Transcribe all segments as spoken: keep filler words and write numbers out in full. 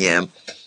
внимание.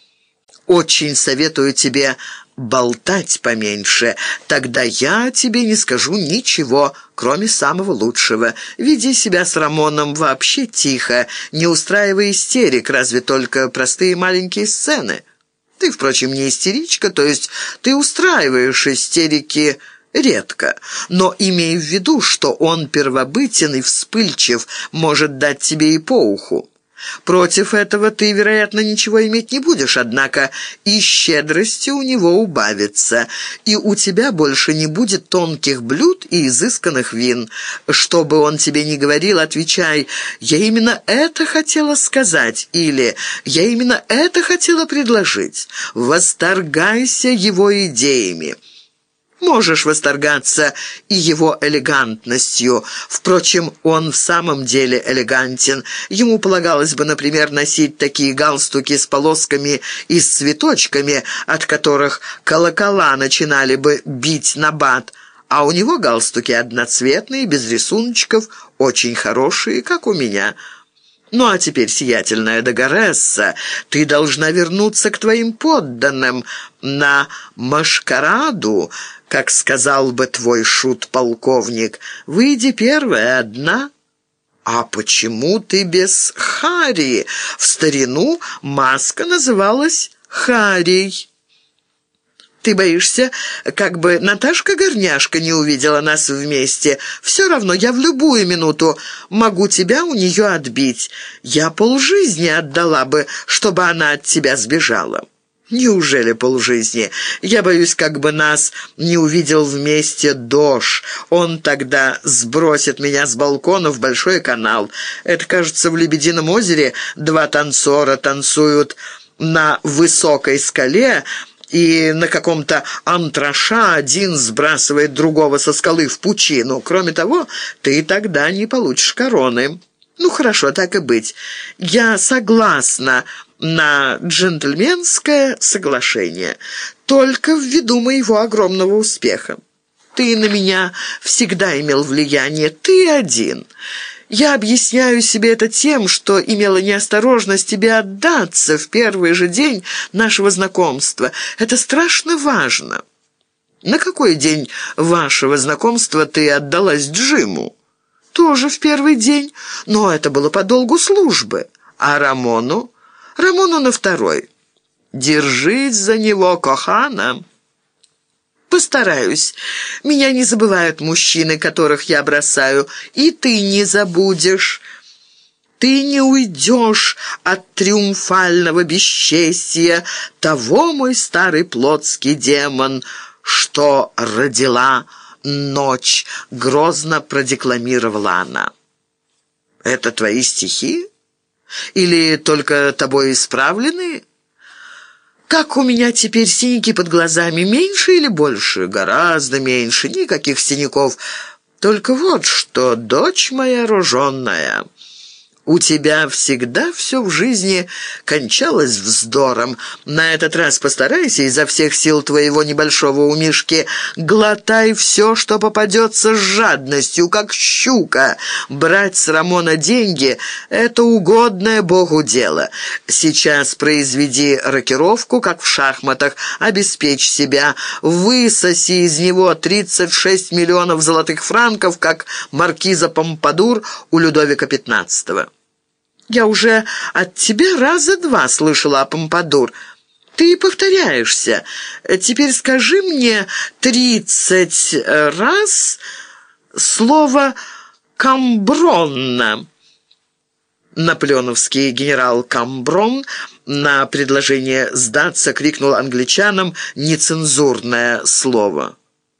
Очень советую тебе болтать поменьше, тогда я тебе не скажу ничего, кроме самого лучшего. Веди себя с Рамоном вообще тихо, не устраивай истерик, разве только простые маленькие сцены. Ты, впрочем, не истеричка, то есть ты устраиваешь истерики редко, но имей в виду, что он первобытен и вспыльчив, может дать тебе и по уху. Против этого ты, вероятно, ничего иметь не будешь, однако и щедрости у него убавится, и у тебя больше не будет тонких блюд и изысканных вин. Что бы он тебе ни говорил, отвечай: «Я именно это хотела сказать» или «Я именно это хотела предложить». Восторгайся его идеями. Можешь восторгаться и его элегантностью. Впрочем, он в самом деле элегантен. Ему полагалось бы, например, носить такие галстуки с полосками и с цветочками, от которых колокола начинали бы бить набат. А у него галстуки одноцветные, без рисуночков, очень хорошие, как у меня. Ну, а теперь, сиятельная Дагоресса, ты должна вернуться к твоим подданным на машкараду, как сказал бы твой шут-полковник. Выйди первая, одна. А почему ты без Хари? В старину маска называлась Харей. Ты боишься, как бы Наташка-горняшка не увидела нас вместе? Все равно я в любую минуту могу тебя у нее отбить. Я полжизни отдала бы, чтобы она от тебя сбежала». «Неужели полжизни? Я боюсь, как бы нас не увидел вместе Дош. Он тогда сбросит меня с балкона в большой канал. Это, кажется, в Лебедином озере два танцора танцуют на высокой скале, и на каком-то антраша один сбрасывает другого со скалы в пучину. Кроме того, ты тогда не получишь короны». «Ну, хорошо, так и быть. Я согласна на джентльменское соглашение, только ввиду моего огромного успеха. Ты на меня всегда имел влияние, ты один. Я объясняю себе это тем, что имела неосторожность тебе отдаться в первый же день нашего знакомства. Это страшно важно». «На какой день вашего знакомства ты отдалась Джиму?» «Тоже в первый день, но это было по долгу службы. А Рамону?» «Рамону на второй». «Держись за него, Кохана». «Постараюсь. Меня не забывают мужчины, которых я бросаю, и ты не забудешь. Ты не уйдешь от триумфального бесчестия того, мой старый плотский демон, что родила ночь», — грозно продекламировала она. «Это твои стихи? Или только тобой исправленные? Как у меня теперь синяки под глазами, меньше или больше? Гораздо меньше, никаких синяков. Только вот что, дочь моя роженная, у тебя всегда все в жизни кончалось вздором. На этот раз постарайся изо всех сил твоего небольшого умишки. Глотай все, что попадется, с жадностью, как щука. Брать с Рамона деньги — это угодное Богу дело. Сейчас произведи рокировку, как в шахматах. Обеспечь себя. Высоси из него тридцать шесть миллионов золотых франков, как маркиза Помпадур у Людовика пятнадцатого. Я уже от тебя раза два слышала о Помпадур. Ты повторяешься. Теперь скажи мне тридцать раз слово «камбронна». Наполеоновский генерал Камброн на предложение сдаться крикнул англичанам нецензурное слово.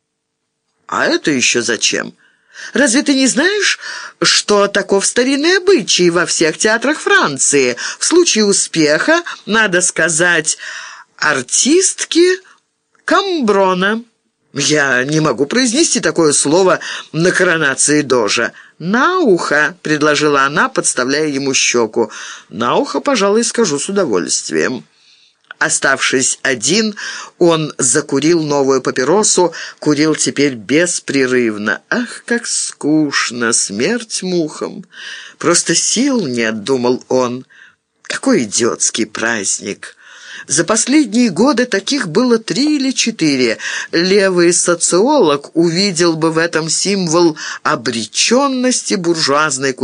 «А это еще зачем? Разве ты не знаешь, что таков старинный обычай во всех театрах Франции? В случае успеха надо сказать артистке Камброна». «Я не могу произнести такое слово на коронации Дожа». «На ухо», — предложила она, подставляя ему щеку. «На ухо, пожалуй, скажу с удовольствием». Оставшись один, он закурил новую папиросу, курил теперь беспрерывно. «Ах, как скучно! Смерть мухам! Просто сил нет», — думал он. Какой идиотский праздник! За последние годы таких было три или четыре. Левый социолог увидел бы в этом символ обреченности буржуазной культуры.